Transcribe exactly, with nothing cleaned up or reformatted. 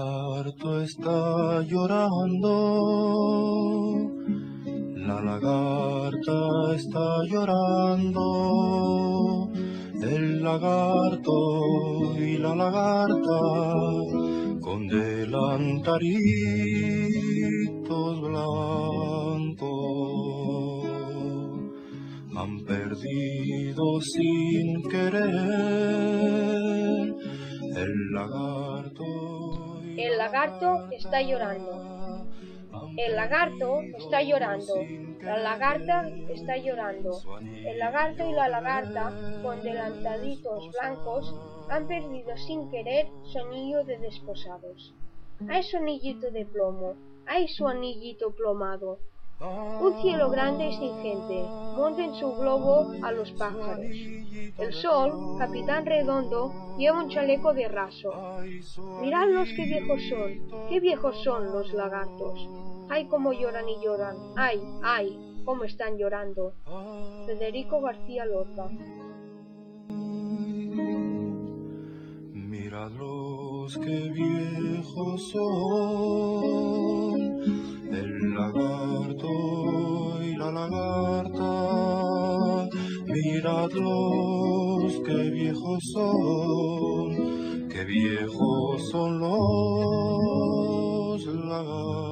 lagarto está llorando, la lagarta está llorando, el lagarto y la lagarta con delantaritos blancos han perdido sin querer el lagarto. El lagarto está llorando. El lagarto está llorando. La lagarta está llorando. El lagarto y la lagarta, con delantaditos blancos, han perdido sin querer su anillo de desposados. ¡Ay, su anillito de plomo! ¡Ay, su anillito plomado! Un cielo grande y sin gente, monta en su globo a los pájaros. El sol, capitán redondo, lleva un chaleco de raso. Miradlos qué viejos son, qué viejos son los lagartos. ¡Ay, cómo lloran y lloran! ¡Ay, ay, cómo están llorando! Federico García Lorca. Miradlos qué viejos son, el lagarto y la lagarta. Miradlos qué viejos son, qué viejos son los lagartos.